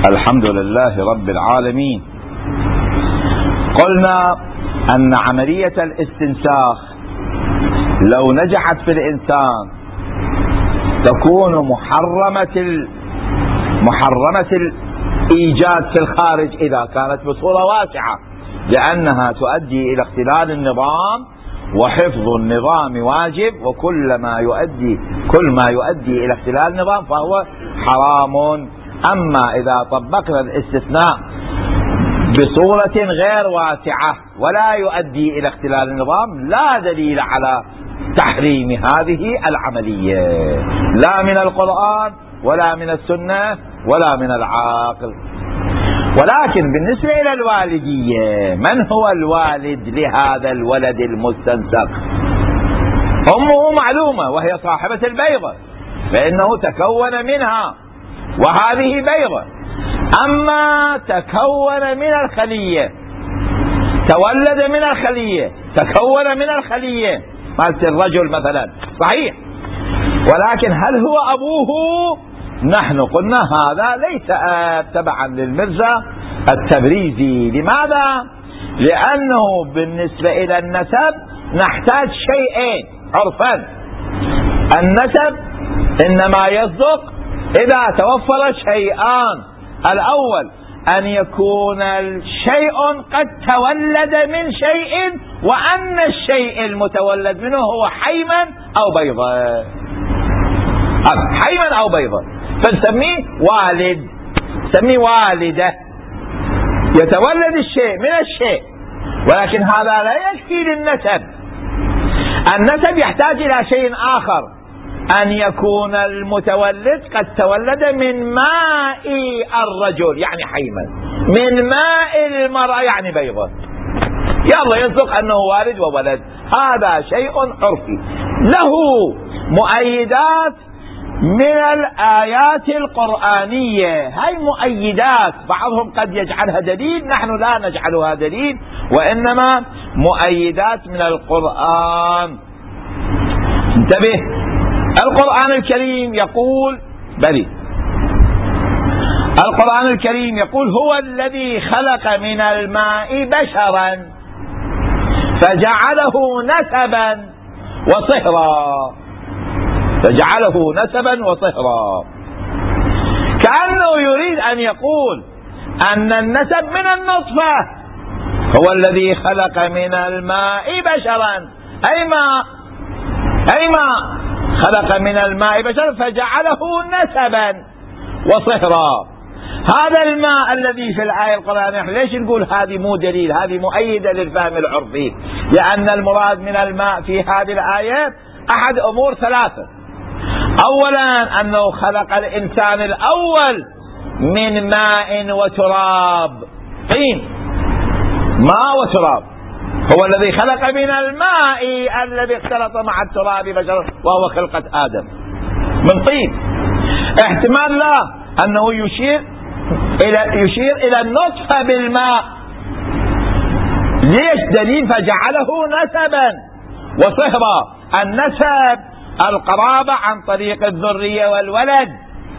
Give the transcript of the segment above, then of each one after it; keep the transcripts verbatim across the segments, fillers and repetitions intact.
الحمد لله رب العالمين. قلنا أن عملية الاستنساخ لو نجحت في الإنسان تكون محرمة محرمة الإيجاد في الخارج إذا كانت بصورة واسعة، لأنها تؤدي إلى اختلال النظام، وحفظ النظام واجب، وكل ما يؤدي كل ما يؤدي إلى اختلال النظام فهو حرام. أما إذا طبقنا الاستثناء بصورة غير واسعة ولا يؤدي إلى اختلال النظام، لا دليل على تحريم هذه العملية، لا من القرآن ولا من السنة ولا من العاقل. ولكن بالنسبة إلى الوالدية، من هو الوالد لهذا الولد المستنسخ؟ أمه معلومة وهي صاحبة البيضة، فإنه تكون منها وهذه بيضة. أما تكون من الخلية، تولد من الخلية، تكون من الخلية مالت الرجل مثلا، صحيح، ولكن هل هو أبوه؟ نحن قلنا هذا ليس آب تبعا للمرزا التبريزي. لماذا؟ لأنه بالنسبة إلى النسب نحتاج شيئين عرفا. النسب إنما يصدق إذا توفر شيئان: الأول أن يكون الشيء قد تولد من شيء، وأن الشيء المتولد منه هو حيما أو بيضة، حيما أو بيضة، فنسميه والد، نسميه والدة. يتولد الشيء من الشيء، ولكن هذا لا يكفي للنسب. النسب يحتاج إلى شيء آخر: أن يكون المتولد قد تولد من ماء الرجل يعني حيما، من ماء المرأة يعني بيضة. يلا يصدق أنه والد وولد، هذا شيء عرفي له مؤيدات من الآيات القرآنية. هاي مؤيدات بعضهم قد يجعلها دليل، نحن لا نجعلها دليل، وإنما مؤيدات من القرآن. انتبه، القرآن الكريم يقول بلي القرآن الكريم يقول: هو الذي خلق من الماء بشرا فجعله نسبا وصهرا، فجعله نسبا وصهرا، كأنه يريد أن يقول أن النسب من النطفة. هو الذي خلق من الماء بشرا، أي ماء، أي ماء، خلق من الماء بشرا فجعله نسبا وصهرا. هذا الماء الذي في الآية القرآنية، ليش نقول هذه مو دليل؟ هذه مؤيدة للفهم العرفي، لأن المراد من الماء في هذه الآية أحد أمور ثلاثة: أولا أنه خلق الإنسان الأول من ماء وتراب، طين، ماء وتراب. هو الذي خلق من الماء الذي اختلط مع التراب بشرا، وهو خلقة آدم من طين. احتمال لا أنه يشير إلى يشير إلى النطفة بالماء. ليش؟ دليل: فجعله نسبا وصهرا. النسب القرابة عن طريق الذرية والولد.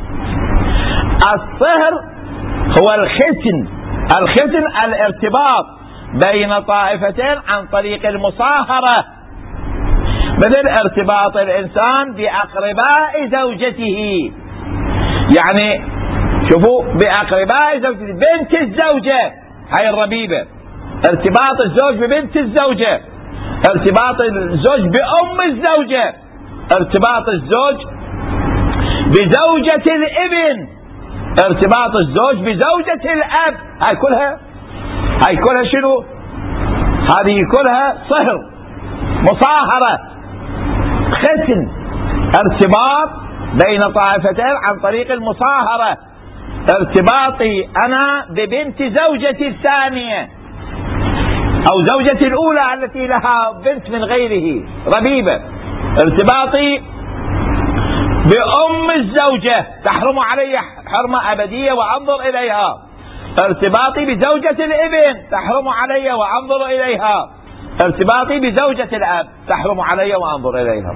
الصهر هو الختن، الختن الارتباط بين طائفتين عن طريق المصاهرة، مثل ارتباط الإنسان بأقرباء زوجته. يعني شوفوا، بأقرباء زوجته، بنت الزوجة هاي الربيبة، ارتباط الزوج ببنت الزوجة، ارتباط الزوج بأم الزوجة، ارتباط الزوج بزوجة الابن، ارتباط الزوج بزوجة الأب. هاي كلها هاي كلها شنو؟ هذه كلها صهر، مصاهرة، ختن، ارتباط بين طائفتين عن طريق المصاهرة. ارتباطي أنا ببنت زوجتي الثانية أو زوجتي الأولى التي لها بنت من غيره ربيبة. ارتباطي بأم الزوجة تحرم علي حرمة أبدية وأنظر إليها. ارتباطي بزوجة الابن تحرم علي وأنظر إليها. ارتباطي بزوجة الأب تحرم علي وأنظر إليها.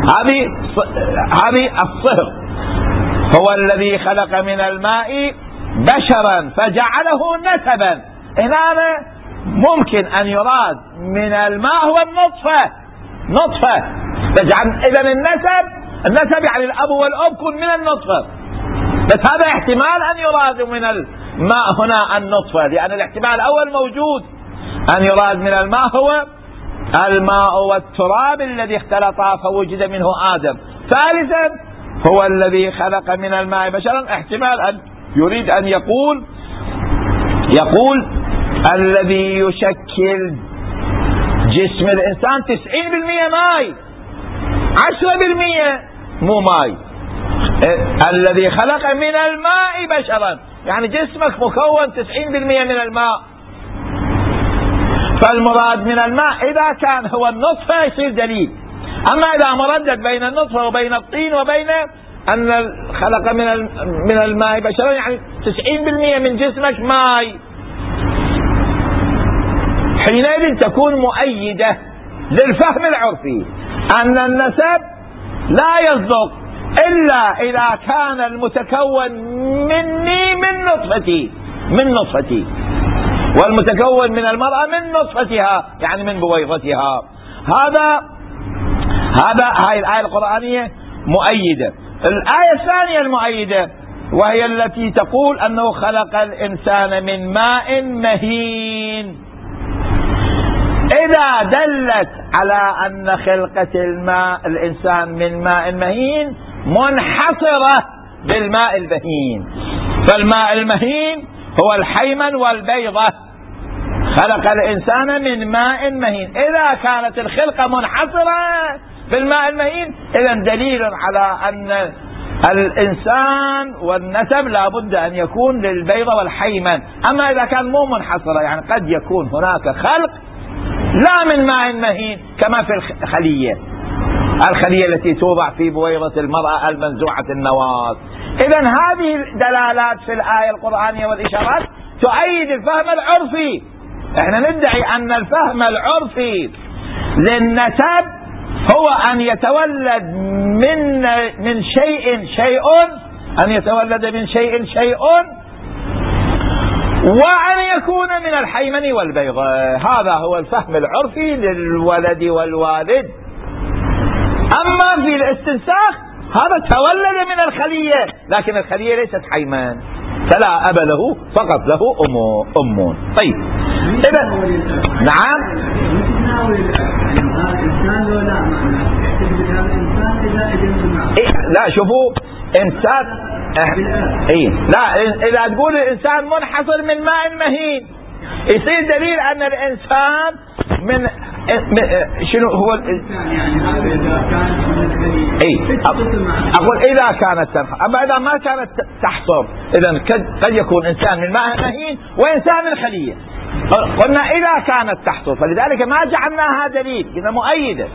هذه هذه الصهر. هو الذي خلق من الماء بشرا فجعله نسبا، هنا ممكن أن يراد من الماء هو النطفة، نطفة. إذن النسب النسب يعني الأب والأم كن من النطفة، بس هذا احتمال أن يراد من الماء هنا النطفة، لأن الاحتمال الأول موجود أن يراد من الماء هو الماء والتراب الذي اختلطا فوجد منه آدم. ثالثا هو الذي خلق من الماء بشرا، احتمال أن يريد أن يقول يقول الذي يشكل جسم الإنسان تسعين بالمئة ماء، عشرة بالمئة مو ماء. الذي خلق من الماء بشرا يعني جسمك مكون تسعين بالمئة من الماء، فالمراد من الماء إذا كان هو النطفة يصير دليل. أما إذا مردد بين النطفة وبين الطين وبين أن خلق من من الماء بشرا يعني تسعين بالمئة من جسمك ماء، حينئذ تكون مؤيدة للفهم العرفي أن النسب لا يصدق إلا إذا كان المتكون مني من نطفتي من نطفتي والمتكون من المرأة من نطفتها يعني من بويضتها. هذا هذا هاي الآية القرآنية مؤيدة. الآية الثانية المؤيدة وهي التي تقول أنه خلق الإنسان من ماء مهين، إذا دلت على أن خلقة الماء الإنسان من ماء مهين منحصرة بالماء المهين، فالماء المهين هو الحيمن والبيضة، خلق الإنسان من ماء مهين. إذا كانت الخلقة منحصرة بالماء المهين إذا دليل على أن الإنسان والنسب لا بد أن يكون للبيضة والحيمن. أما إذا كان مو منحصرة يعني قد يكون هناك خلق لا من ماء مهين كما في الخلية الخلية التي توضع في بويضة المرأة المنزوعة النواة. إذن هذه الدلالات في الآية القرآنية والإشارات تؤيد الفهم العرفي. احنا ندعي أن الفهم العرفي للنسب هو أن يتولد من من شيء شيء أن يتولد من شيء شيء وأن يكون من الحيمن والبيضة. هذا هو الفهم العرفي للولد والوالد. أما في الاستنساخ هذا تولد من الخلية لكن الخلية ليست حيمان فلا أب له فقط له أم أم طيب إذا نعم إيه لا شوفوا إنسان إيه لا إذا تقول الإنسان منحصر من ماء مهين يصير دليل أن الإنسان من شنو هو إيه أقول إذا كانت تنحصر. أما إذا ما كانت تحصر إذا قد يكون إنسان من ماء مهين وإنسان من خلية. قلنا إذا كانت تحصر فلذلك ما جعلناها دليل إذا مؤيدة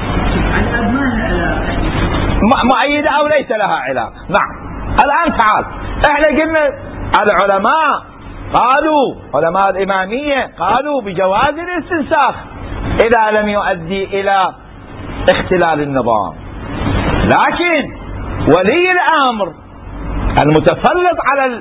مؤيدة أو ليس لها علاقة. نعم الآن تعال احنا قلنا العلماء قالوا علماء الإمامية قالوا بجواز الاستنساخ إذا لم يؤدي إلى اختلال النظام، لكن ولي الأمر المتسلط على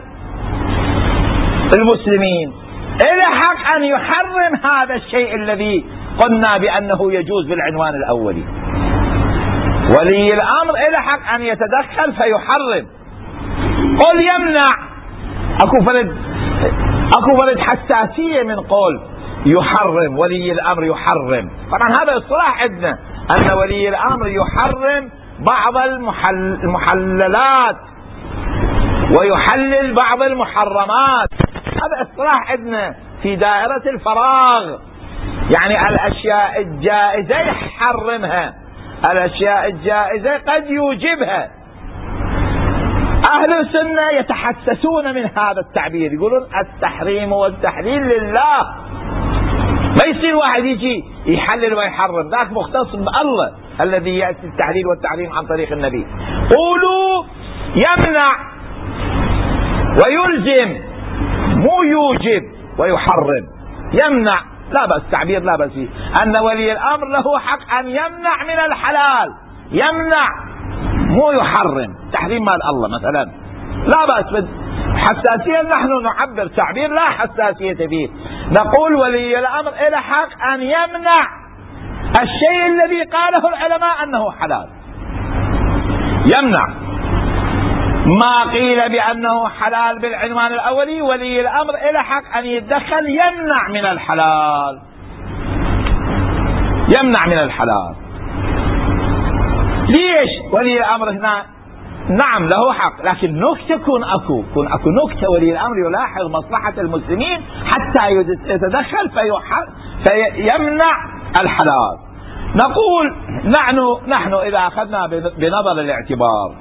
المسلمين إلى حق أن يحرم هذا الشيء الذي قلنا بأنه يجوز بالعنوان الأولي. ولي الأمر إلى حق أن يتدخل فيحرم. قل يمنع أكو فرد أكو فرد حساسية من قول يحرم ولي الأمر يحرم. طبعا هذا اصطلاح عندنا أن ولي الأمر يحرم بعض المحل المحللات ويحلل بعض المحرمات. هذا اصطلاح عندنا في دائرة الفراغ، يعني الأشياء الجائزة يحرمها، الأشياء الجائزة قد يوجبها. أهل السنة يتحسسون من هذا التعبير، يقولون التحريم والتحليل لله، ما يصير واحد يجي يحلل ويحرم، ذاك مختص بالله الذي يأتي التحليل والتحريم عن طريق النبي. قولوا يمنع ويلزم مو يوجب ويحرم. يمنع لا بأس، تعبير لا بأس فيه، أن ولي الأمر له حق أن يمنع من الحلال، يمنع مو يحرم. تحريم مال الله مثلا لا بأس حساسية نحن نعبر تعبير لا حساسية فيه، نقول ولي الأمر له حق أن يمنع الشيء الذي قاله العلماء أنه حلال، يمنع ما قيل بأنه حلال بالعنوان الأولي. ولي الأمر له حق أن يتدخل يمنع من الحلال، يمنع من الحلال. ليش ولي الأمر هنا؟ نعم له حق، لكن نكتة كون أكو كون أكو نكتة ولي الأمر يلاحظ مصلحة المسلمين حتى يتدخل فيمنع الحلال. نقول نحن نحن إذا أخذنا بنظر الاعتبار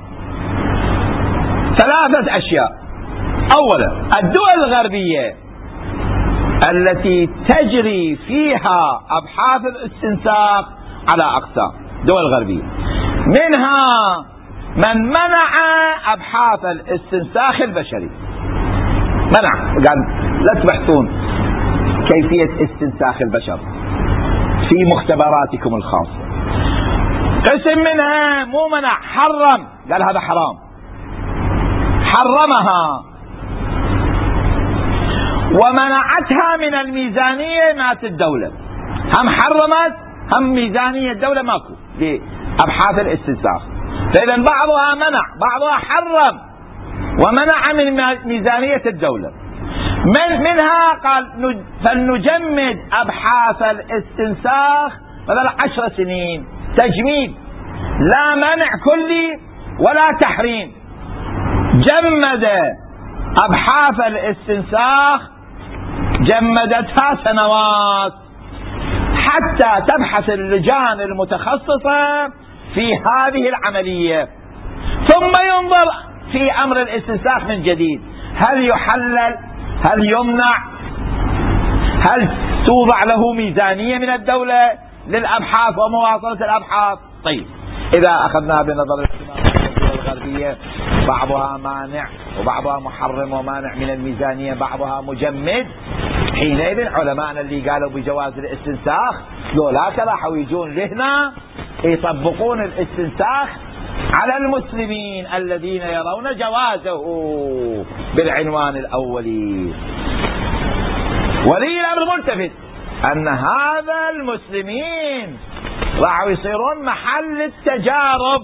ثلاثة أشياء. أولا، الدول الغربية التي تجري فيها أبحاث الاستنساخ على أقسام، دول غربية منها من منع أبحاث الاستنساخ البشري، منع، قال لا تبحثون كيفية استنساخ البشر في مختبراتكم الخاصة. قسم منها مو منع، حرم، قال هذا حرام، حرمها ومنعتها من الميزانية مات الدولة، هم حرمت هم ميزانية الدولة ماكو لأبحاث الاستنساخ. فإذا بعضها منع، بعضها حرم ومنع من ميزانية الدولة. من منها قال فلنجمد أبحاث الاستنساخ بدل عشر سنين تجميد، لا منع كلي ولا تحريم، جمد أبحاث الاستنساخ جمدتها سنوات حتى تبحث اللجان المتخصصة في هذه العملية، ثم ينظر في أمر الاستنساخ من جديد، هل يحلل، هل يمنع، هل توضع له ميزانية من الدولة للأبحاث ومواصلة الأبحاث. طيب إذا أخذنا بنظر الدول الغربية بعضها مانع وبعضها محرم ومانع من الميزانية، بعضها مجمد، حينئذ علماءنا اللي قالوا بجواز الاستنساخ ذولاك راحوا يجون لهنا يطبقون الاستنساخ على المسلمين الذين يرون جوازه بالعنوان الأولي. ولي الأمر ملتفت أن هذا المسلمين راحوا يصيرون محل التجارب،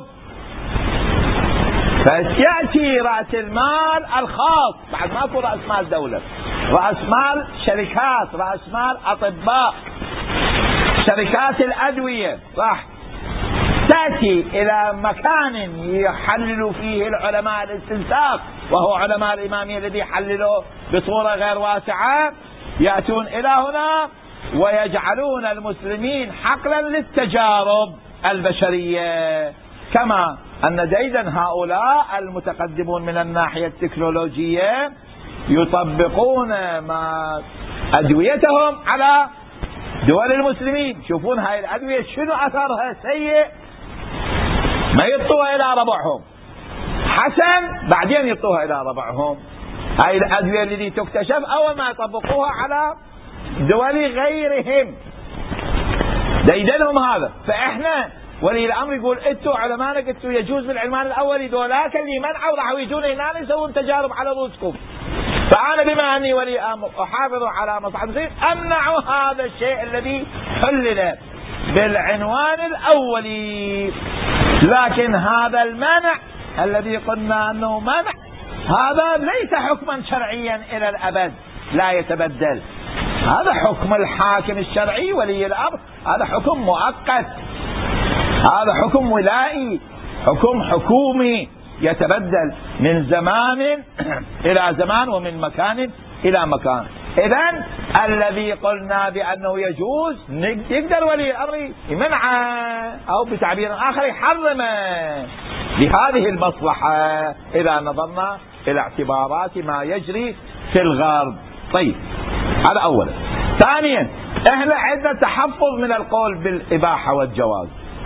فيأتي رأس المال الخاص، بعد ما أكو رأس مال دولة، رأس مال شركات، رأس مال أطباء، شركات الأدوية، صح، تأتي إلى مكان يحلل فيه العلماء الاستنساخ وهو علماء الإمامية الذي يحللوا بصورة غير واسعة، يأتون إلى هنا ويجعلون المسلمين حقلا للتجارب البشرية. كما أن ديدا هؤلاء المتقدمون من الناحية التكنولوجية يطبقون ما أدويتهم على دول المسلمين، شوفون هاي الأدوية شنو أثرها سيء، ما يطوها إلى ربعهم، حسن بعدين يطوها إلى ربعهم. هاي الأدوية التي تكتشف أول ما يطبقوها على دول غيرهم، ديدنهم هذا. فإحنا ولي الأمر يقول انتوا علماء انتوا يجوز بالعنوان الأولي، دولاك اللي منعوا راحوا يجون هنا يسوون تجارب على رؤوسكم، فأنا بما أني ولي أمر أحافظ على مصلحة المسلمين أمنع هذا الشيء الذي حلل بالعنوان الأولي. لكن هذا المنع الذي قلنا أنه منع هذا ليس حكما شرعيا إلى الأبد لا يتبدل، هذا حكم الحاكم الشرعي ولي الأمر، هذا حكم مؤقت، هذا حكم ولائي، حكم حكومي يتبدل من زمان إلى زمان ومن مكان إلى مكان. إذن الذي قلنا بأنه يجوز يقدر ولي الأمر يمنعه أو بتعبير آخر يحرمه لهذه المصلحة إذا نظرنا إلى اعتبارات ما يجري في الغرب. طيب هذا أولا. ثانيا احنا عندنا تحفظ من القول بالإباحة والجواز.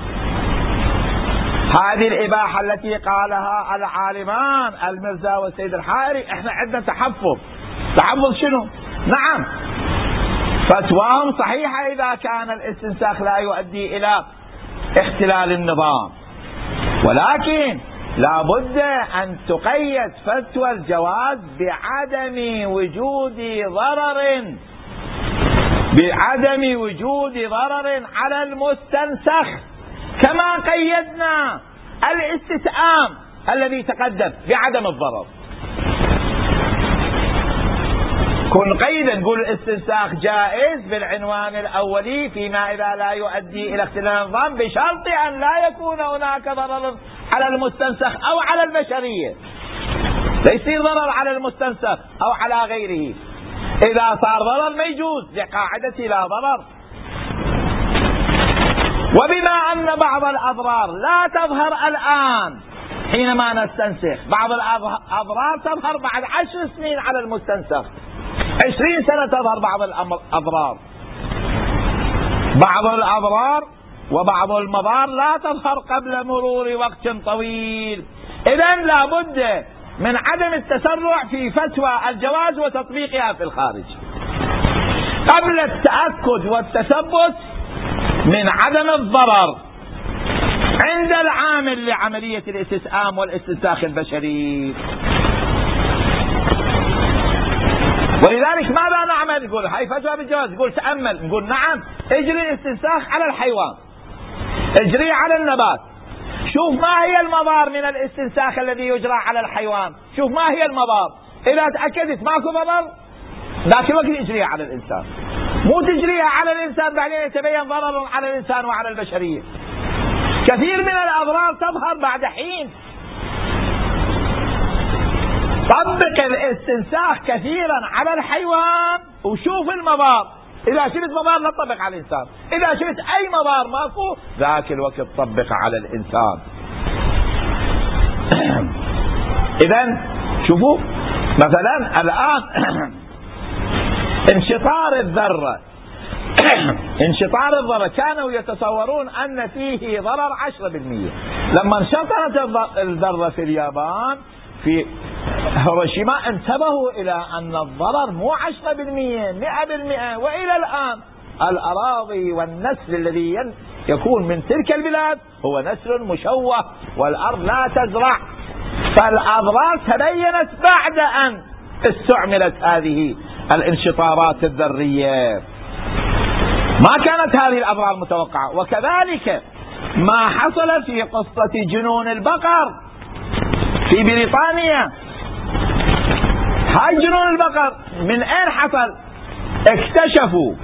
هذه الإباحة التي قالها العالمان المرزا والسيد الحائري احنا عندنا تحفظ. تحفظ شنو؟ نعم فتواهم صحيحة إذا كان الاستنساخ لا يؤدي إلى اختلال النظام، ولكن لابد أن تقيد فتوى الجواز بعدم وجود ضرر بعدم وجود ضرر على المستنسخ، كما قيدنا الاستسلام الذي تقدم بعدم الضرر. كن قيدا، نقول الاستنساخ جائز بالعنوان الأولي فيما إذا لا يؤدي إلى اختلال النظام، بشرط أن لا يكون هناك ضرر على المستنسخ أو على البشرية، لا يصير ضرر على المستنسخ أو على غيره. إذا صار ضرر ما يجوز لقاعدة لا ضرر. وبما أن بعض الأضرار لا تظهر الآن حينما نستنسخ، بعض الأضرار تظهر بعد عشر سنين على المستنسخ، عشرين سنة تظهر بعض الأضرار، بعض الأضرار وبعض المضار لا تظهر قبل مرور وقت طويل. إذن لابد من عدم التسرع في فتوى الجواز وتطبيقها في الخارج قبل التأكد والتثبت من عدم الضرر عند العامل لعملية الاستسلام والاستنساخ البشري. ولذلك ماذا نعمل؟ نقول هاي فتوى بالجواز، نقول تأمل، نقول نعم اجري الاستنساخ على الحيوان، اجري على النبات، شوف ما هي المضار من الاستنساخ الذي يجرى على الحيوان، شوف ما هي المضار، إذا تأكدت ماكو ضرر ذاك الوقت اجريها على الإنسان، مو تجريها على الإنسان بعدين يتبين ضرر على الإنسان وعلى البشرية. كثير من الأضرار تظهر بعد حين. طبق الاستنساخ كثيرا على الحيوان وشوف المضار، إذا شفت مضار لا تطبق على الإنسان، إذا شفت أي مضار ماكو ذاك الوقت طبق على الإنسان. إذن شوفوا مثلا الآن انشطار الذرة انشطار الذرة كانوا يتصورون أن فيه ضرر عشرة بالمئة، لما انشطرت الذرة في اليابان في هيروشيما انتبهوا إلى أن الضرر مو عشرة بالمئة مئة بالمئة، وإلى الآن الأراضي والنسل الذي يكون من تلك البلاد هو نسل مشوه والأرض لا تزرع. فالأضرار تبينت بعد أن استعملت هذه الانشطارات الذرية، ما كانت هذه الأضرار متوقعة. وكذلك ما حصل في قصة جنون البقر في بريطانيا، هاي جنون البقر من أين حصل؟ اكتشفوا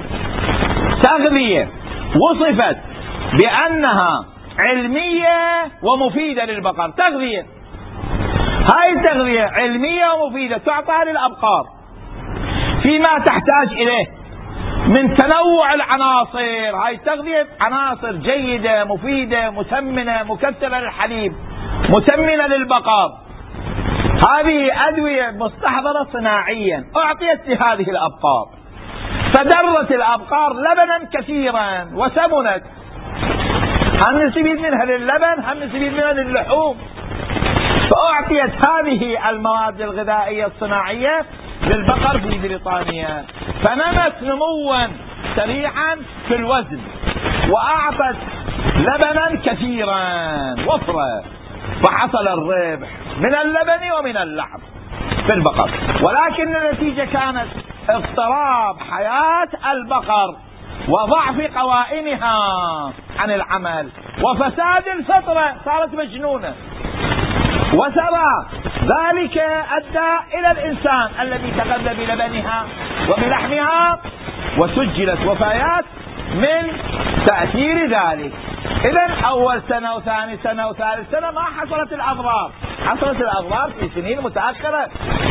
تغذية وصفت بأنها علمية ومفيدة للبقر، تغذية، هاي التغذية علمية ومفيدة تعطى للأبقار فيما تحتاج إليه من تنوع العناصر، هاي التغذية عناصر جيدة مفيدة مسمنة مكثرة للحليب مسمنة للبقر، هذه أدوية مستحضرة صناعيا أعطيت لهذه الأبقار، فدرت الأبقار لبنا كثيرا وسمنت، هم نستفيد منها للبن هم نستفيد منها للحوم، فأعطيت هذه المواد الغذائية الصناعية للبقر في بريطانيا، فنمت نموا سريعا في الوزن وأعطت لبنا كثيرا وفرة، فحصل الربح من اللبن ومن اللحم في البقر. ولكن النتيجة كانت اضطراب حياة البقر وضعف قوائمها عن العمل وفساد الفطرة، صارت مجنونة، وسرى ذلك أدى إلى الإنسان الذي تغذى بلبنها وبلحمها، وسجلت وفيات من تأثير ذلك. إذن أول سنة وثاني سنة وثالث سنة ما حصلت الأضرار، حصلت الأضرار في سنين متأخرة،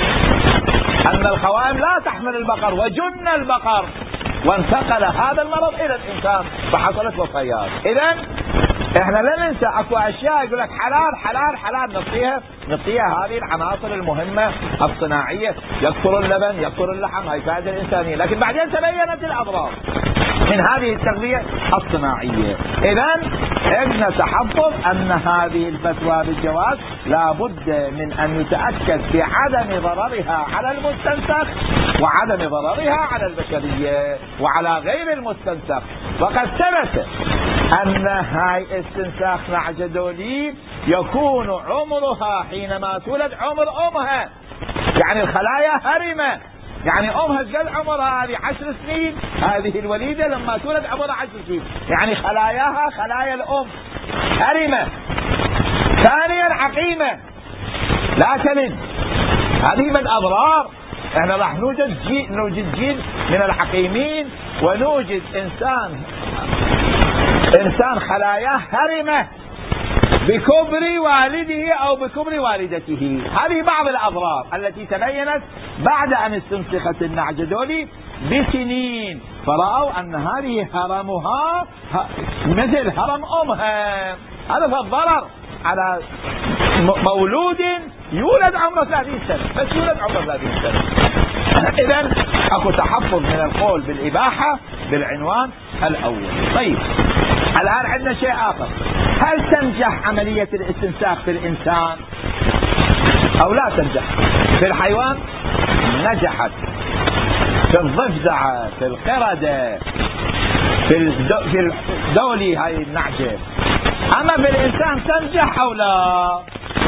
أن القوائم لا تحمل البقر وجن البقر وانتقل هذا المرض إلى الإنسان فحصلت وفيات. إذن احنا لا ننسى اكو اشياء يقول لك حلال حلال حلال، نعطيها نعطيها هذه العناصر المهمه الصناعيه، يكثر اللبن يكثر اللحم، هاي فائده الانسانيه، لكن بعدين تبينت الاضرار من هذه التغذيه الصناعيه. اذن عندنا تحفظ ان هذه الفتوى بالجواز لابد من ان يتاكد بعدم ضررها على المستنسخ وعدم ضررها على البشريه وعلى غير المستنسخ. وقد ثبت ان هاي استنساخ نعجدولي يكون عمرها حينما تولد عمر أمها، يعني الخلايا هرمة، يعني أمها قد عمرها هذه عشر سنين، هذه الوليدة لما تولد عمرها عشر سنين، يعني خلاياها خلايا الأم هرمة. ثانيا عقيمة لا تلد، هذه من الأضرار. احنا راح نوجد جيل، نوجد جيل من العقيمين، ونوجد إنسان إنسان خلاياه هرمة بكبر والده أو بكبر والدته. هذه بعض الأضرار التي تبينت بعد أن استنسخت النعجة دولي بسنين، فرأوا أن هذه هرمها مثل هرم أمها. هذا فالضرر على مولود يولد عمره ثلاثين سنة، بس يولد عمره ثلاثين سنة. إذن أكو تحفظ من القول بالإباحة بالعنوان الأول. طيب الآن عندنا شيء آخر، هل تنجح عملية الاستنساخ في الإنسان أو لا تنجح؟ في الحيوان نجحت، في الضفدعة، في القردة، في في الدولي هاي النعجة. أما في الإنسان تنجح أو لا؟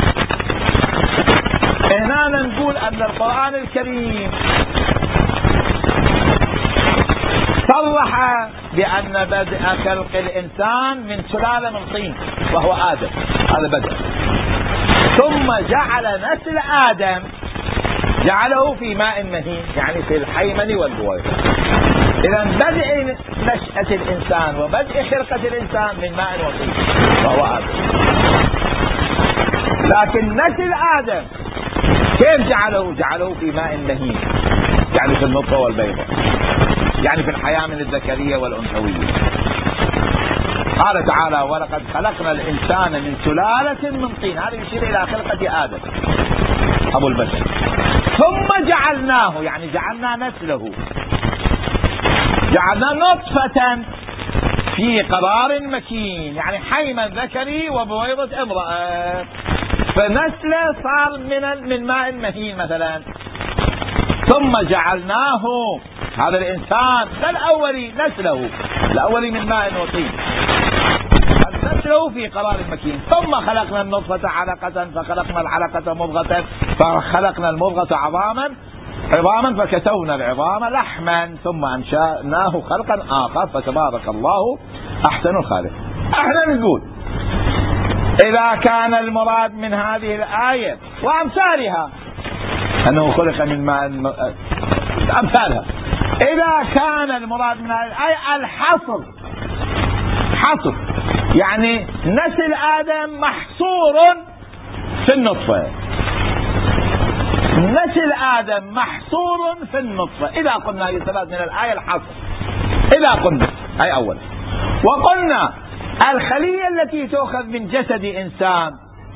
هنا نقول أن القرآن الكريم صرح بأن بدء خلق الإنسان من سلالة من طين وهو آدم، هذا بدء، ثم جعل نسل آدم جعله في ماء مهين، يعني في الحيمن والبويض. إذا بدء نشأة الإنسان وبدء خلقة الإنسان من ماء وطين وهو آدم. لكن نسل آدم كيف جعله؟ جعله في ماء مهين، يعني في النطفة والبيضة، يعني في الحياة من الذكرية والأنثوية. قال تعالى: ولقد خلقنا الإنسان من سلالة من طين، هذا يشير إلى خلقة آدم أبو البشر، ثم جعلناه، يعني جعلنا نسله، جعلنا نطفة في قرار مكين، يعني حيما ذكري وبويضة امرأة، فنسله صار من من ماء مهين مثلا. ثم جعلناه، هذا الإنسان لا الأولي، نسله الأولي من ماء وطين، نسله في قرار مكين. ثم خلقنا النطفة علقة، فخلقنا العلقة مضغة، فخلقنا المضغة عظاما عظاما فكسونا العظام لحما، ثم أنشأناه خلقا آخر، فتبارك الله أحسن الخالق. احنا نقول إذا كان المراد من هذه الآية وأمثالها أنه خلق من ماء، أمثالها، إذا كان المراد من هذه الآية الحصر، حصر يعني نسل آدم محصور في النطفة، نسل آدم محصور في النطفة. إذا قلنا يستفاد من الآية الحصر، إذا قلنا أي أول، وقلنا الخلية التي تؤخذ من جسد إنسان،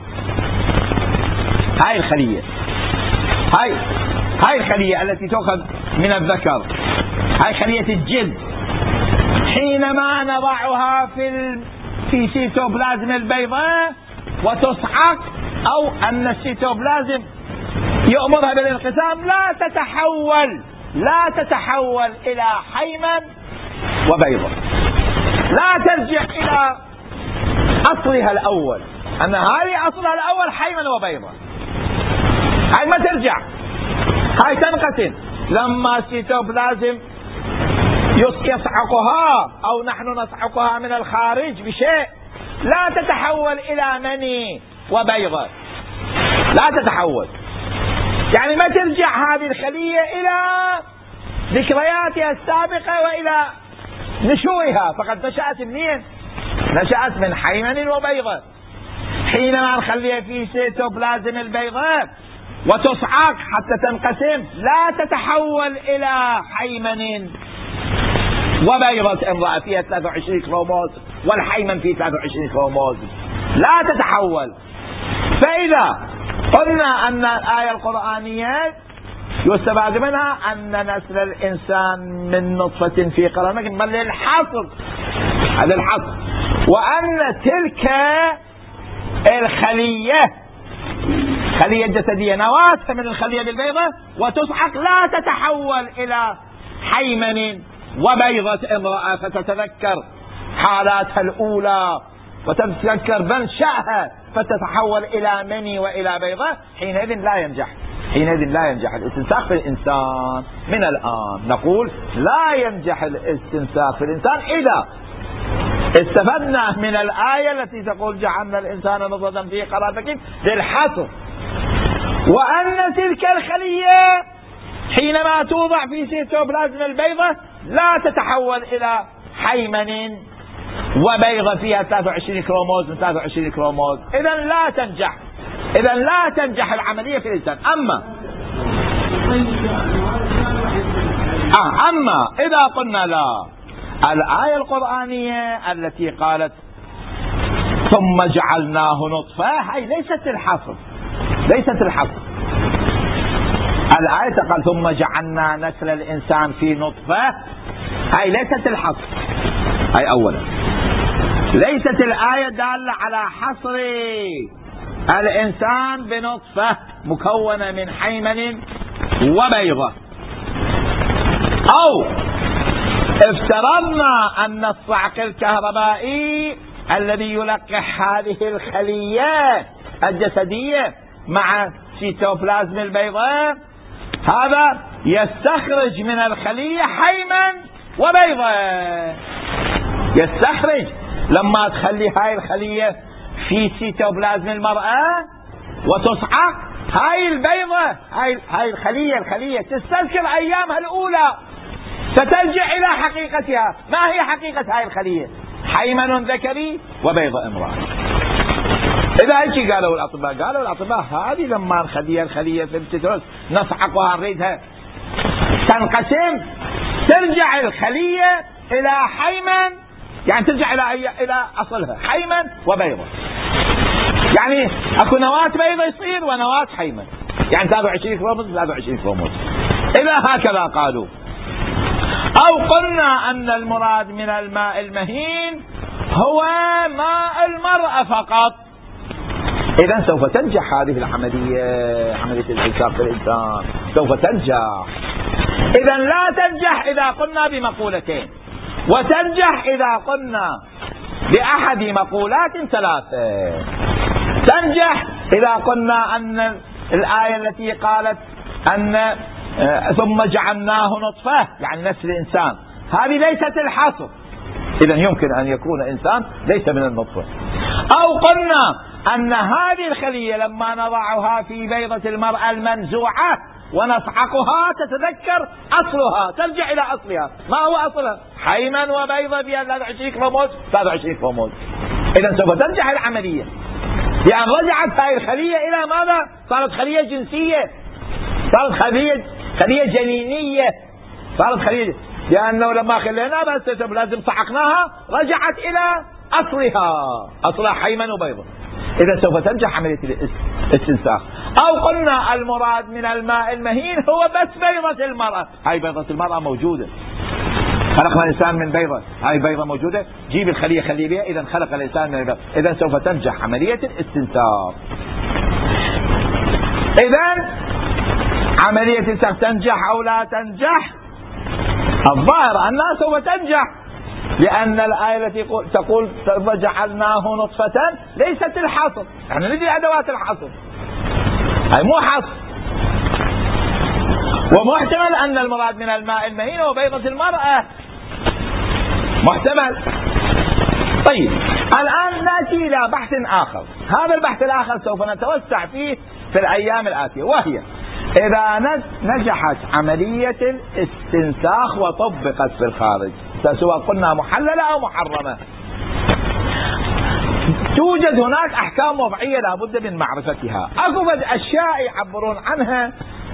هاي الخلية، هاي هاي الخلية التي تؤخذ من الذكر، هاي خلية الجلد، حينما نضعها في ال... في سيتوبلازم البيضاء وتصعق، أو أن السيتوبلازم يأمرها بالانقسام، لا تتحول لا تتحول إلى حيما وبيضة، لا ترجع إلى أصلها الأول، أن هذه أصلها الأول حيما وبيضة، هاي ما ترجع، هاي تنقسم. لما السيتوبلازم يصعقها أو نحن نصعقها من الخارج بشيء، لا تتحول إلى مني وبيضة، لا تتحول، يعني ما ترجع هذه الخلية إلى ذكرياتها السابقة وإلى نشوئها، فقد نشأت منين؟ نشأت من حيمن وبيضة. حينما نخليها في سيتوبلازم البيضاء وتصعق حتى تنقسم، لا تتحول إلى حيمن وبيضة امرأة فيها ثلاثة وعشرين كروموزوم والحيمن فيه ثلاثة وعشرين كروموزوم، لا تتحول. فإذا قلنا أن الآية القرآنية يستفاد منها أن نسل الإنسان من نطفة في قرار مكين، بل للحصر، هذا الحصر، وأن تلك الخلية خلية جسدية نواة من الخلية بالبيضة وتصعق، لا تتحول إلى حيمن وبيضة امرأة، فتتذكر حالاتها الأولى وتتذكر منشأها فتتحول إلى مني وإلى بيضة، حينئذ لا ينجح حينئذ لا ينجح الاستنساخ في الإنسان. من الآن نقول لا ينجح الاستنساخ في الإنسان إذا استفدنا من الآية التي تقول جعلنا الإنسان نطفة في قرار مكين للحصر، وأن تلك الخلية حينما توضع في سيتوبلازم البيضة لا تتحول إلى حيمن وبيضة فيها ثلاثة وعشرين كروموز من ثلاثة وعشرين كروموز، إذا لا تنجح إذا لا تنجح العملية في الإنسان. أما آه أما إذا قلنا لا، الآية القرآنية التي قالت ثم جعلناه نطفة هي ليست الحصر ليست الحصر الآية قال ثم جعلنا نسل الإنسان في نطفة، هي ليست الحصر. هي أولا ليست الآية دالة على حصر الإنسان بنطفة مكونة من حيمن وبيضة. أو افترضنا أن الصعق الكهربائي الذي يلقح هذه الخلية الجسدية مع سيتوبلازم البيضة هذا يستخرج من الخلية حيمن وبيضة. يستخرج لما تخلي هاي الخلية في سيتوبلازم المرأة وتصعق هاي البيضة هاي, هاي الخلية الخلية تستذكر أيامها الأولى فترجع إلى حقيقتها. ما هي حقيقة هاي الخلية؟ حيمن ذكري وبيضة امرأة. إذا هيك قالوا الأطباء قالوا الأطباء هذه لما نخليها الخلية في نصعقها نريدها تنقسم ترجع الخلية إلى حيمن، يعني ترجع إلى إلى أصلها حيمن وبيضة، يعني أكو نواة بيضة يصير ونواة حيمن، يعني ثلاثة وعشرين كروموز ثلاثة وعشرين كروموز. إذا هكذا قالوا أو قلنا أن المراد من الماء المهين هو ماء المرأة فقط، إذا سوف تنجح هذه العملية عملية الالتصاق في الإنسان سوف تنجح. إذا لا تنجح إذا قلنا بمقولتين، وتنجح إذا قلنا بأحد مقولات ثلاثة. تنجح إذا قلنا أن الآية التي قالت أن ثم جعلناه نطفة يعني نسل الإنسان هذه ليست الحصر، إذا يمكن أن يكون إنسان ليس من النطفة. أو قلنا أن هذه الخلية لما نضعها في بيضة المرأة المنزوعة ونصعقها تتذكر أصلها ترجع إلى أصلها. ما هو أصلها؟ حيمن وبيضة بها ثلاثة وعشرين كروموز ثلاثة وعشرين كروموز. إذا سوف تنجح العملية لأن رجعت هذه الخلية إلى ماذا؟ صارت خلية جنسية، صارت خلية خلية جنينية، صارت خلية، لأنه لما خليناها بس لازم صعقناها رجعت إلى أصلها أصلها حيمن وبيضة. إذا سوف تنجح عملية الاستنساخ. أو قلنا المراد من الماء المهين هو بس بيضة المرأة، هاي بيضة المرأة موجودة، خلقنا الإنسان من بيضة، هاي بيضة موجودة جيب الخلية خلي بها، إذا خلق الإنسان من البيضة، إذا سوف تنجح عملية الاستنساخ. إذا عملية الاستنساخ تنجح أو لا تنجح؟ الظاهر أنها سوف تنجح، لأن الآية التي تقول فجعلناه نطفة ليست الحصر، يعني ندي أدوات الحصر، هي مو حصر. ومحتمل أن المراد من الماء المهين وبيضة المرأة، محتمل. طيب الآن نأتي إلى بحث آخر، هذا البحث الآخر سوف نتوسع فيه في الأيام الآتية، وهي إذا نجحت عملية الاستنساخ وطبقت في الخارج سواء قلنا محللة أو محرمة، توجد هناك أحكام وضعية لابد من معرفتها. أكو أشياء يعبرون عنها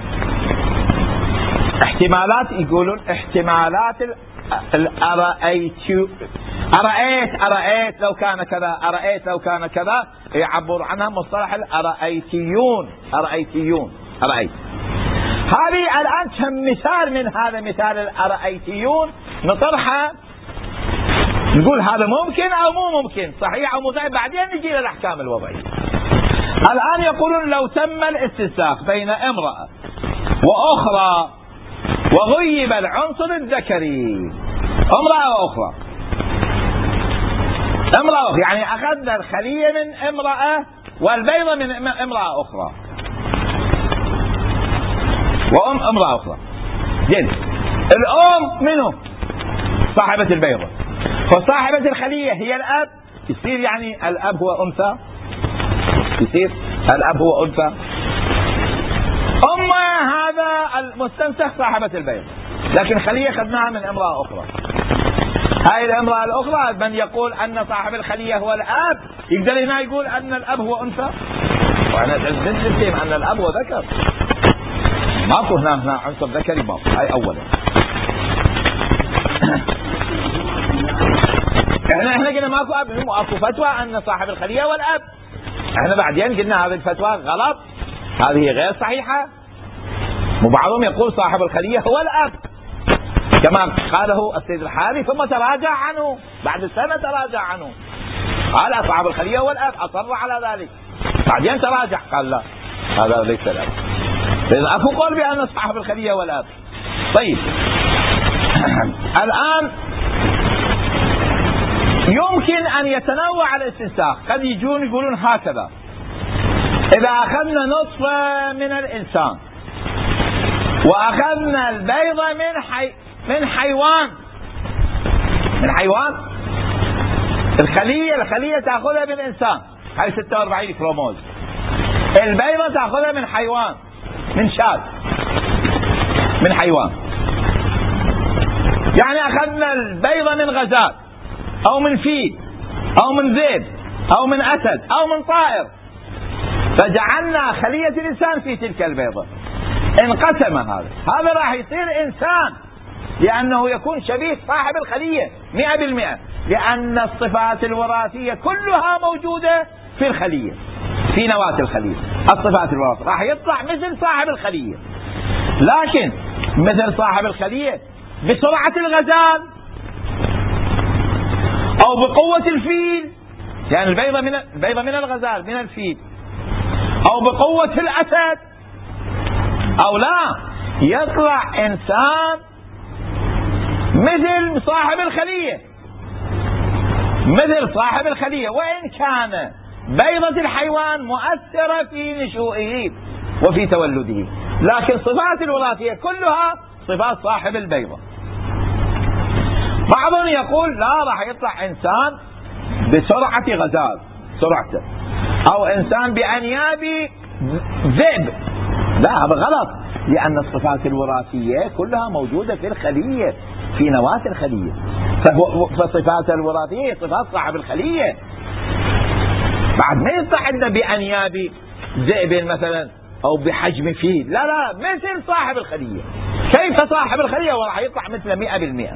احتمالات، يقولون احتمالات الأرأيت أرأيت أرأيت لو كان كذا أرأيت لو كان كذا، يعبر عنها مصطلح الأرأيتيون أرأيتيون أرأيت. هذه الآن كم مثال من هذا مثال الأرأيتيون نطرحها نقول هذا ممكن أو مو ممكن، صحيح أو مو، بعدين نجي للأحكام الوضعية. الآن يقولون لو تم الاستنساخ بين امرأة وأخرى وغيب العنصر الذكري، امرأة وأخرى امرأة يعني أخذنا الخلية من امرأة والبيضة من امرأة أخرى وأم امرأة أخرى. جد الأم منه صاحبة البيضة، فصاحبة الخلية هي الأب، يصير يعني الأب هو أنثى، يصير الأب هو أنثى. أم هذا المستنسخ صاحبة البيضة، لكن خلية خدناها من امرأة أخرى. هاي الامرأة الأخرى من يقول أن صاحب الخلية هو الأب يقدر هنا يقول أن الأب هو أنثى، وأنا نفهم أن الأب هو ذكر، ماكو هنا هنا عنصر ذكري ماكو. هاي أولا. احنا احنا قلنا ماكو أب، ماكو فتوى أن صاحب الخلية هو الأب. احنا بعدين قلنا هذه الفتوى غلط، هذه غير صحيحة. وبعضهم يقول صاحب الخلية هو الأب كما قاله السيد الحالي، ثم تراجع عنه بعد سنة، تراجع عنه قال صاحب الخلية هو الأب، أصر على ذلك، بعدين تراجع قال لا هذا ليس الأب. إذا أكو قول بأن صاحب الخلية هو الأب. طيب الآن يمكن أن يتنوع الاستنساخ، قد يجون يقولون هكذا: إذا أخذنا نصف من الإنسان وأخذنا البيضة من حي من حيوان من حيوان الخلية الخلية تأخذها من إنسان، هاي ستة وأربعين كروموز. البيضة تأخذها من حيوان، من شاذ، من حيوان. يعني أخذنا البيضة من غزال أو من فيل أو من ذئب أو من أسد أو من طائر، فجعلنا خلية الإنسان في تلك البيضة، انقسم هذا هذا راح يصير إنسان، لأنه يكون شبيه صاحب الخلية مئة بالمئة، لأن الصفات الوراثية كلها موجودة في الخلية، في نواة الخلية. الصفات الوراثية راح يطلع مثل صاحب الخلية، لكن مثل صاحب الخلية بسرعة الغزال أو بقوة الفيل، يعني البيضة من البيضة من الغزال من الفيل، أو بقوة الأسد، أو لا يطلع إنسان مثل صاحب الخلية، مثل صاحب الخلية، وإن كان بيضة الحيوان مؤثرة في نشوئه وفي تولده، لكن صفات الوراثية كلها صفات صاحب البيضة. بعضهم يقول لا، راح يطلع إنسان بسرعة غزال سرعته، أو إنسان بأنياب ذئب. لا، هذا غلط، لأن الصفات الوراثية كلها موجودة في الخلية، في نواة الخلية، فصفات الوراثية صفات صاحب الخلية. بعد ما يطلع عندنا بأنياب ذئب مثلا أو بحجم فيل، لا لا، مثل صاحب الخلية. كيف صاحب الخلية وراح يطلع مثل مئة بالمئة؟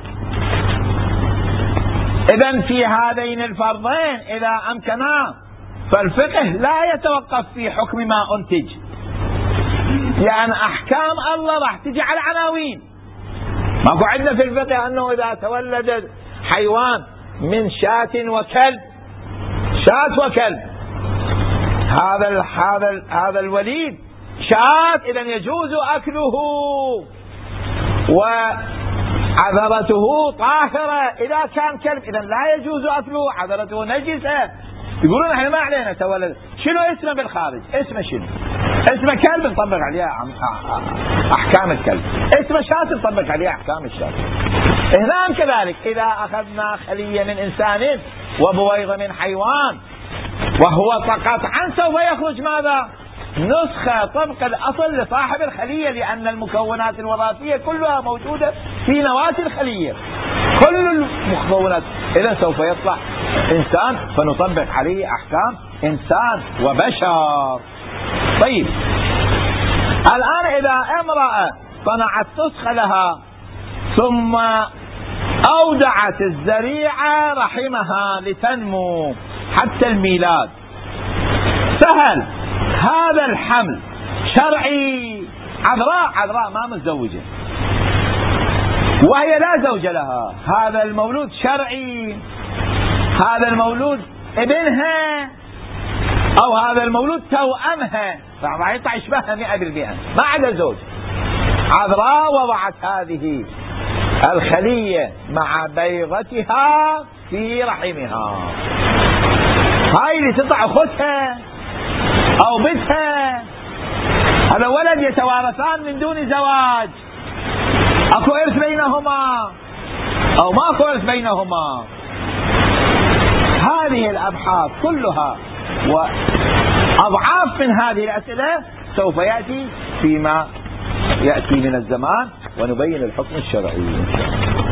إذن في هذين الفرضين إذا أمكنا، فالفقه لا يتوقف في حكم ما أنتج، لأن أحكام الله راح تجي على العناوين. ماكو عندنا في الفقه أنه إذا تولد حيوان من شاة وكلب، شاة وكلب، هذا هذا هذا الوليد شاة، إذا يجوز أكله وعذرته طاهرة. إذا كان كلب إذا لا يجوز أكله، عذرته نجسة. يقولون احنا ما علينا تولد، شنو اسمه بالخارج؟ اسمه شنو؟ اسمه كلب نطبق عليه احكام الكلب، اسمه شاة نطبق عليه احكام الشاة. هنا كذلك إذا أخذنا خلية من إنسان وبويضة من حيوان وهو فقط عن، سوف يخرج ماذا؟ نسخة طبق الأصل لصاحب الخلية، لأن المكونات الوراثية كلها موجودة في نواة الخلية، كل المكونات. إذا سوف يطلع إنسان فنطبق عليه أحكام إنسان وبشر. طيب الآن إذا امرأة صنعت نسخة لها ثم أودعت الزريعة رحمها لتنمو حتى الميلاد، سهل هذا الحمل شرعي؟ عذراء عذراء ما متزوجة وهي لا زوج لها، هذا المولود شرعي؟ هذا المولود ابنها أو هذا المولود توأمها، راح يطلع يشبهها مئة بالمئة، ما عدا زوج. عذراء وضعت هذه الخلية مع بيضتها في رحمها، هاي اللي تطلع أختها، أو بنتها، هذا ولد يتوارثان من دون زواج، أكو إرث بينهما أو ماكو إرث بينهما. هذه الأبحاث كلها وأضعاف من هذه الأسئلة سوف يأتي فيما يأتي من الزمان، ونبين الحكم الشرعي إن شاء الله.